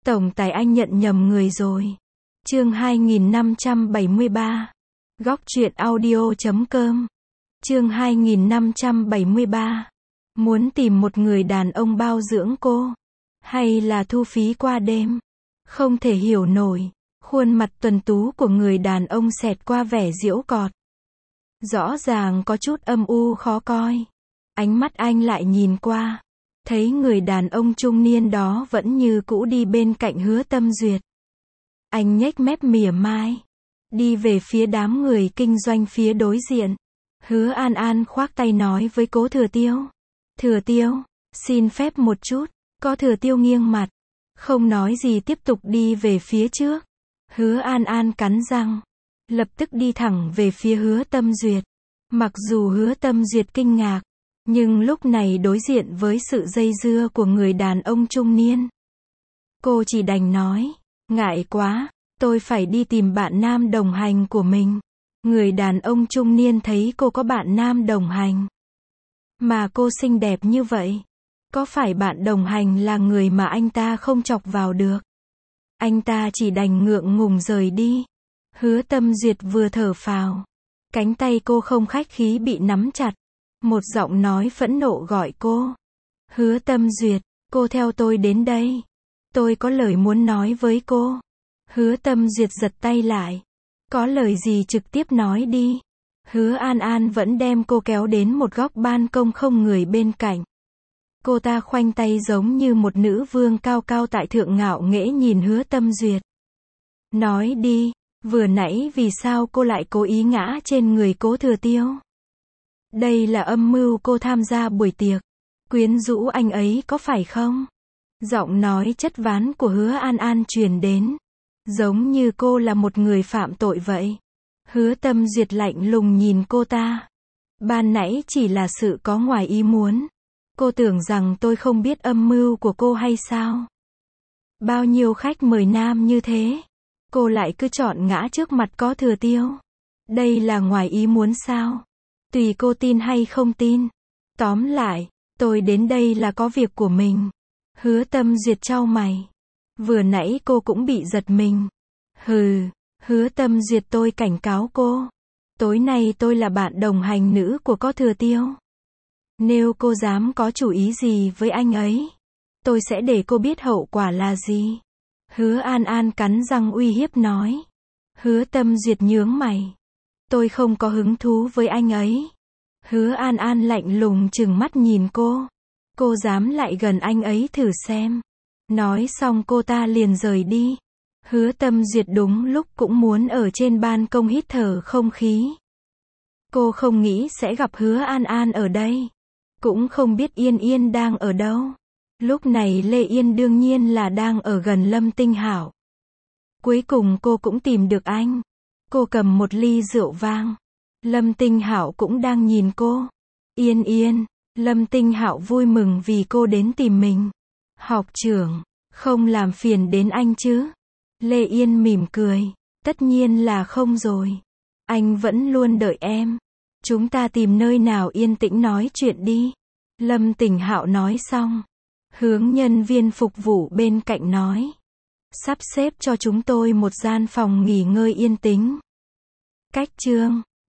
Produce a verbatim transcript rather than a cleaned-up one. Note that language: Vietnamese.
Tổng tài anh nhận nhầm người rồi. Chương hai nghìn năm trăm bảy mươi ba. Góc truyện audio chấm com. Chương hai nghìn năm trăm bảy mươi ba. Muốn tìm một người đàn ông bao dưỡng cô, hay là thu phí qua đêm? Không thể hiểu nổi. Khuôn mặt tuấn tú của người đàn ông xẹt qua vẻ giễu cợt. Rõ ràng có chút âm u khó coi. Ánh mắt anh lại nhìn qua, thấy người đàn ông trung niên đó vẫn như cũ đi bên cạnh Hứa Tâm Duyệt. Anh nhếch mép mỉa mai, đi về phía đám người kinh doanh phía đối diện. Hứa An An khoác tay nói với Cố Thừa Tiêu. Thừa Tiêu, xin phép một chút. Có Thừa Tiêu nghiêng mặt, không nói gì tiếp tục đi về phía trước. Hứa An An cắn răng, lập tức đi thẳng về phía Hứa Tâm Duyệt. Mặc dù Hứa Tâm Duyệt kinh ngạc, nhưng lúc này đối diện với sự dây dưa của người đàn ông trung niên, cô chỉ đành nói, ngại quá, tôi phải đi tìm bạn nam đồng hành của mình. Người đàn ông trung niên thấy cô có bạn nam đồng hành, mà cô xinh đẹp như vậy, có phải bạn đồng hành là người mà anh ta không chọc vào được? Anh ta chỉ đành ngượng ngùng rời đi. Hứa Tâm Duyệt vừa thở phào, cánh tay cô không khách khí bị nắm chặt. Một giọng nói phẫn nộ gọi cô. Hứa Tâm Duyệt, cô theo tôi đến đây. Tôi có lời muốn nói với cô. Hứa Tâm Duyệt giật tay lại. Có lời gì trực tiếp nói đi. Hứa An An vẫn đem cô kéo đến một góc ban công không người bên cạnh. Cô ta khoanh tay giống như một nữ vương cao cao tại thượng ngạo nghễ nhìn Hứa Tâm Duyệt. Nói đi, vừa nãy vì sao cô lại cố ý ngã trên người Cố Thừa Tiêu? Đây là âm mưu cô tham gia buổi tiệc, quyến rũ anh ấy có phải không? Giọng nói chất ván của Hứa An An truyền đến, giống như cô là một người phạm tội vậy. Hứa Tâm Duyệt lạnh lùng nhìn cô ta. Ban nãy chỉ là sự có ngoài ý muốn. Cô tưởng rằng tôi không biết âm mưu của cô hay sao? Bao nhiêu khách mời nam như thế, cô lại cứ chọn ngã trước mặt Có Thừa Tiêu. Đây là ngoài ý muốn sao? Tùy cô tin hay không tin. Tóm lại, tôi đến đây là có việc của mình. Hứa Tâm Duyệt chau mày. Vừa nãy cô cũng bị giật mình. Hừ, Hứa Tâm Duyệt, tôi cảnh cáo cô. Tối nay tôi là bạn đồng hành nữ của Có Thừa Tiêu. Nếu cô dám có chủ ý gì với anh ấy, tôi sẽ để cô biết hậu quả là gì. Hứa An An cắn răng uy hiếp nói. Hứa Tâm Duyệt nhướng mày. Tôi không có hứng thú với anh ấy. Hứa An An lạnh lùng trừng mắt nhìn cô. Cô dám lại gần anh ấy thử xem. Nói xong cô ta liền rời đi. Hứa Tâm Duyệt đúng lúc cũng muốn ở trên ban công hít thở không khí. Cô không nghĩ sẽ gặp Hứa An An ở đây. Cũng không biết Yên Yên đang ở đâu. Lúc này Lê Yên đương nhiên là đang ở gần Lâm Tinh Hảo. Cuối cùng cô cũng tìm được anh. Cô cầm một ly rượu vang. Lâm Tinh Hạo cũng đang nhìn cô. Yên Yên, Lâm Tinh Hạo vui mừng vì cô đến tìm mình. Học trưởng, không làm phiền đến anh chứ? Lê Yên mỉm cười. Tất nhiên là không rồi. Anh vẫn luôn đợi em. Chúng ta tìm nơi nào yên tĩnh nói chuyện đi. Lâm Tinh Hạo nói xong, hướng nhân viên phục vụ bên cạnh nói. Sắp xếp cho chúng tôi một gian phòng nghỉ ngơi yên tĩnh. Cách chương